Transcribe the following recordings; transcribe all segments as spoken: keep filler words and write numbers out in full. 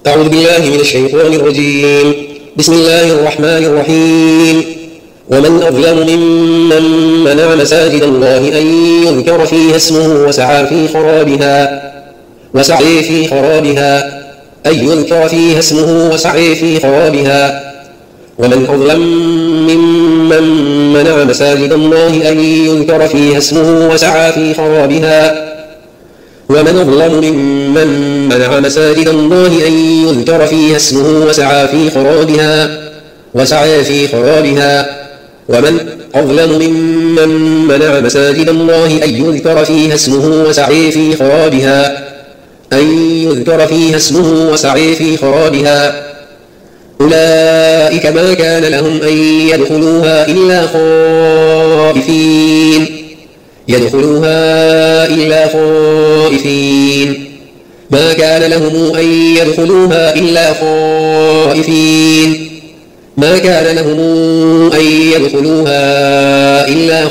أعوذ بالله من الشيطان الرجيم. بسم الله الرحمن الرحيم. ومن أظلم ممن منع مساجد الله أن يذكر فيها اسمه وسعى في خرابها وسعي في خرابها أن يذكر فيها اسمه وسعي في خرابها ومن أظلم ممن منع مساجد الله أن يذكر فيها اسمه وسعى في خرابها ومن أظلم ممن منع مساجد الله أن يذكر فيها اسمه وسعى في خرابها وسعى في خرابها ومن أظلم ممن منع مساجد الله أن يذكر فيها اسمه وسعي في خرابها أن يذكر فيها اسمه وسعي في خرابها أولئك ما كان لهم أن يدخلوها إلا خائفين يدخلوها إلا خائفين ما كان لهم أن يدخلوها إلا خائفين ما كان لهم أن يدخلوها إلا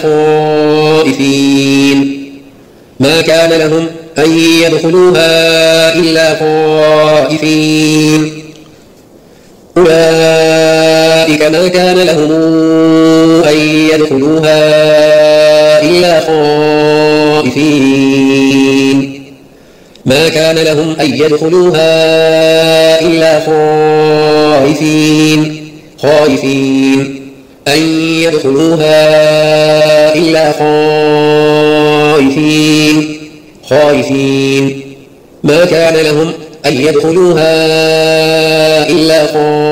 خائفين ما كان لهم أن يدخلوها إلا خائفين أولئك ما كان لهم أن يدخلوها إلا خائفين ما كان لهم أن يدخلوها إلا خائفين خائفين أن يدخلوها إلا خائفين خائفين ما كان لهم أن يدخلوها إلا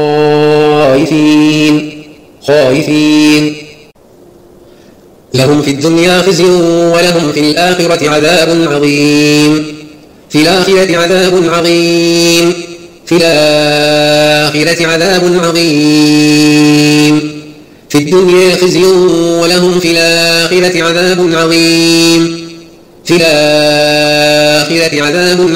خائفين خائفين لهم في الدنيا خزي ولهم في الآخرة عذاب عظيم في الآخرة عذاب عظيم في الآخرة عذاب عظيم في الدنيا خزي ولهم في الآخرة عذاب عظيم في الآخرة عذاب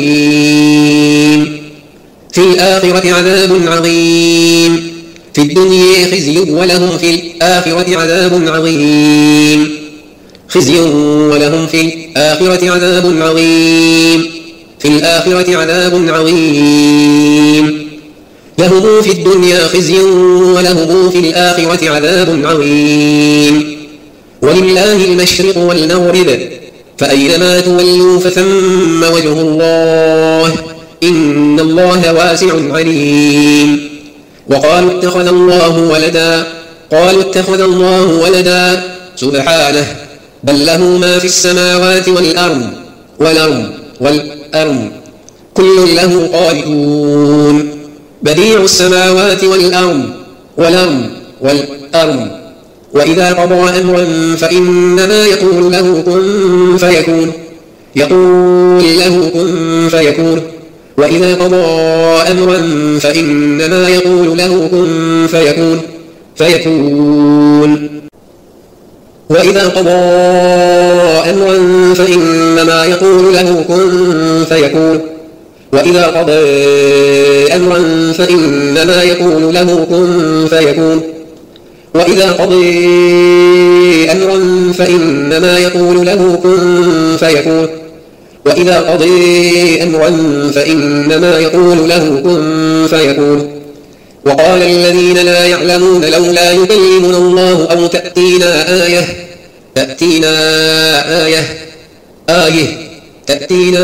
عظيم في الآخرة عذاب عظيم في الدنيا خزي ولهم في الآخرة عذاب عظيم خزي ولهم في الآخرة عذاب عظيم في الآخرة عذاب عظيم لهم في الدنيا خزي ولهم في الآخرة عذاب عظيم ولله المشرق والمغرب فأينما تولوا فثم وجه الله إن الله واسع عليم وقالوا اتخذ الله ولدا قالوا اتخذ الله ولدا سبحانه بل له ما في السماوات والأرض والأرض والأرض كل له قانتون بديع السماوات والأرض والأرض والأرض وإذا قضى أمرا فإنما يقول له كن فيكون يقول له كن فيكون وإذا قضى أمرا فإنما يقول له كن فيكون فيكون وإذا قضى أمرا فإنما يقول له كن فيكون وإذا قضى أمرا فإنما يقول له كن فيكون وإذا قضى أمرا فإنما يقول له كن فيكون وإذا قضى أمرا فإنما يقول له كن فيكون وقال الذين لا يعلمون لولا يكلمنا الله أو تأتينا آية تأتينا آية آية تأتينا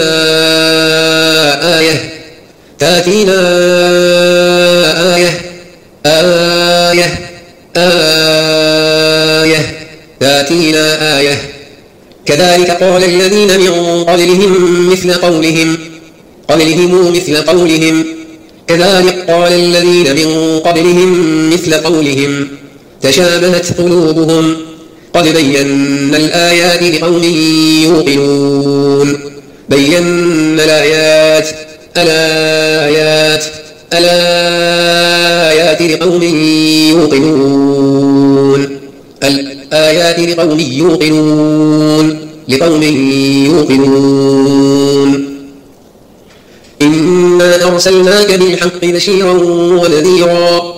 آية تأتينا آية آية آية تأتينا آية كذلك قال الذين من قبلهم مثل قولهم قبلهم مثل قولهم كذلك قال الذين من قبلهم مثل قولهم تشابهت قلوبهم قد بينا الآيات لقوم يوقنون بينا الآيات الآيات الآيات لقوم يوقنون الآيات لقوم يوقنون لقوم يوقنون إنا أرسلناك بالحق بشيرا ونذيرا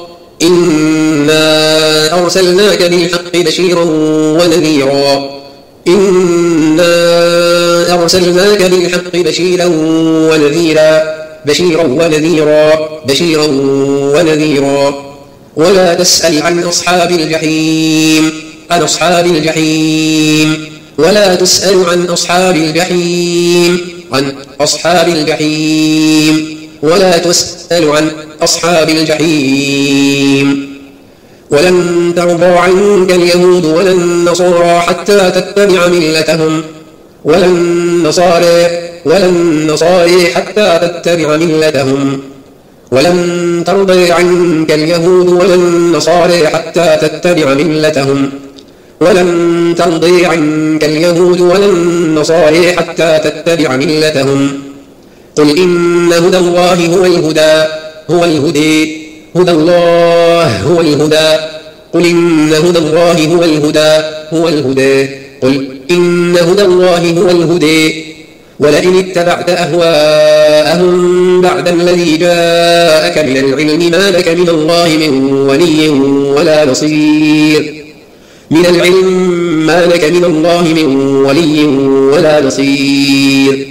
إنا أرسلناك بالحق بشيرا ونذيرا إنا أرسلناك بالحق بشيرا ونذيرا بشيرا ونذيرا بشيرا ونذيرا ولا تسأل عن أصحاب الجحيم عن أصحاب الجحيم ولا تسأل عن أصحاب الجحيم عن أصحاب الجحيم ولا تسأل عن أصحاب الجحيم ولن ترضى عنك اليهود ولا النصارى حتى تتبع ملتهم ولا النصارى ولا النصارى حتى تتبع ملتهم ولن ترضى عنك اليهود ولا النصارى حتى تتبع ملتهم ولن ترضي عنك اليهود ولا النصارى حتى تتبع ملتهم قل إن هدى الله هو الهدى هو الهدى هدى الله هو الهدى قل إن هدى الله هو الهدى هو الهدى قل إن هدى الله هو الهدى ولئن اتبعت أهواءهم بعد الذي جاءك من العلم ما لك من الله من ولي ولا نصير من العلم ما لك من الله من ولي ولا نصير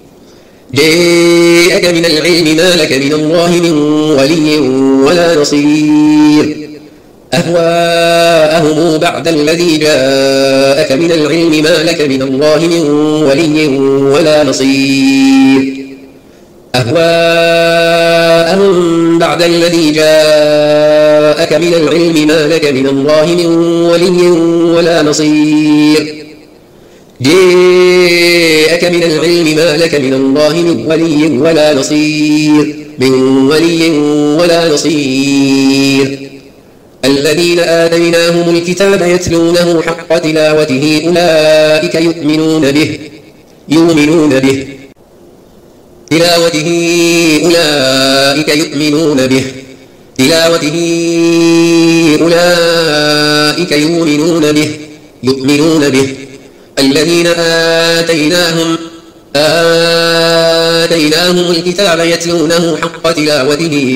جاءك من العلم ما لك من الله من ولي ولا نصير أهواءهم بعد الذي جاءك من العلم ما لك من الله من ولي ولا نصير أهواءهم بعد الذي جاءك من العلم ما لك من الله من ولي ولا نصير جاءك من العلم ما لك من الله من ولي ولا نصير من ولي ولا نصير الذين آتيناهم الكتاب يتلونه حق تلاوته أولئك يؤمنون به يؤمنون به تلاوته أولئك يؤمنون به تلاوته أولئك يؤمنون به يؤمنون به الذين آتيناهم آتيناهم الكتاب يتلونه حق تلاوته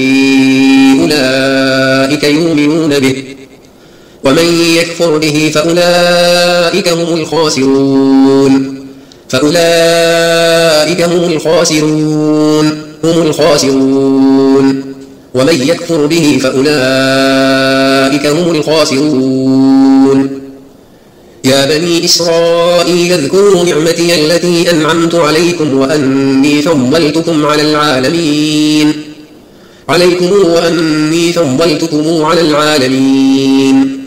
أولئك يؤمنون به ومن يكفر به فأولئك هم الخاسرون فأولئك هم الخاسرون هم الخاسرون ومن يكفر به فأولئك هم الخاسرون يا بني إسرائيل اذكروا نعمتي التي أنعمت عليكم وأني فضلتكم على العالمين عليكم وأني فضلتكم على العالمين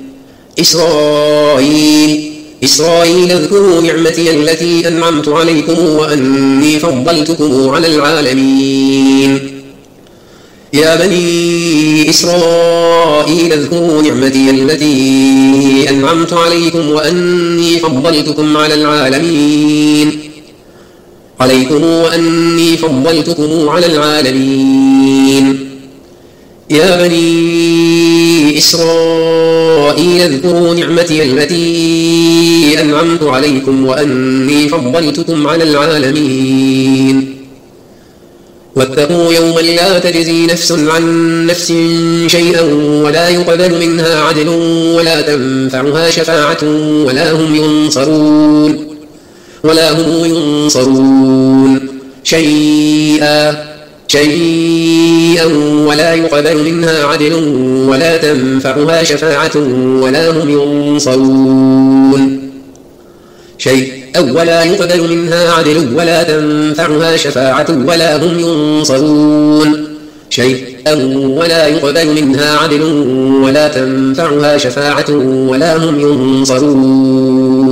إسرائيل إسرائيل اذكروا نعمتي التي أنعمت عليكم وأني فضلتكم على العالمين يا بني إسرائيل اذكروا نعمتي التي أنعمت عليكم وأني فضلتكم على العالمين عليكم وأني فضلتكم على العالمين يا بني إسرائيل اذكروا نعمتي التي أنعمت عليكم وأني فضلتكم على العالمين واتقوا يوما لا تجزي نفس عن نفس شيئا ولا يقبل منها عدل ولا تنفعها شفاعة ولا هم ينصرون ولا هم ينصرون شيئا شيئا ولا يقبل منها عدل ولا تنفعها شفاعة ولا هم ينصرون شيئا ولا يقبل منها عدل ولا تنفعها شفاعة ولا هم ينصرون شيئا ولا يقبل منها عدل ولا تنفعها شفاعة ولا هم ينصرون